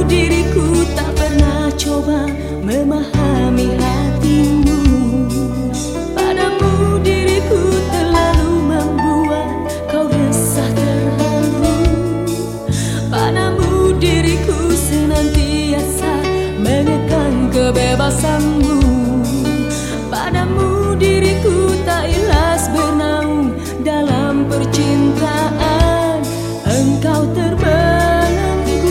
diriku tak pernah coba memahami hatimu. Padamu diriku terlalu membuat kau resah terharu. Padamu diriku senantiasa mengekang kebebasanmu. Padamu diriku tak ikhlas bernaung dalam percintaan. Engkau terbelenggu.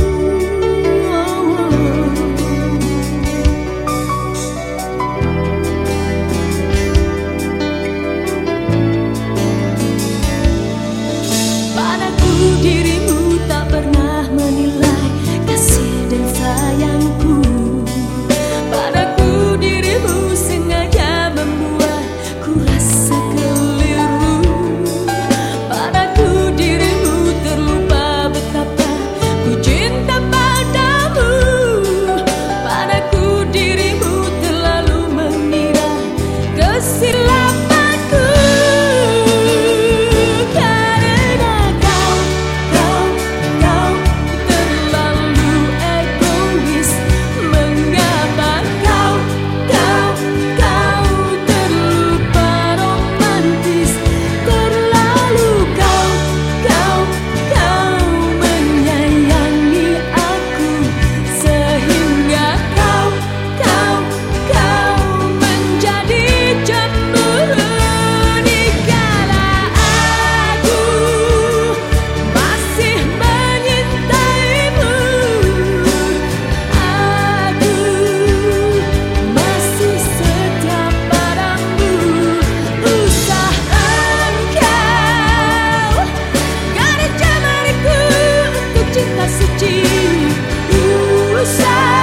Padaku dirimu tak pernah menilai kasih dan sayangku. Padaku dirimu sengaja membuat ku rasa keliru. Padaku dirimu terlupa betapa ku cinta padamu. Padaku dirimu terlalu mengira kesilapanku. Karena kau terlalu egois. Mengapa kau terlupa romantis. Terlalu kau menyayangi aku. Sehingga kau menjadi cemburu. Dikala aku masih menyintaimu, aku masih setia padamu. Usah engkau gada jemariku untuk cinta suci. Usah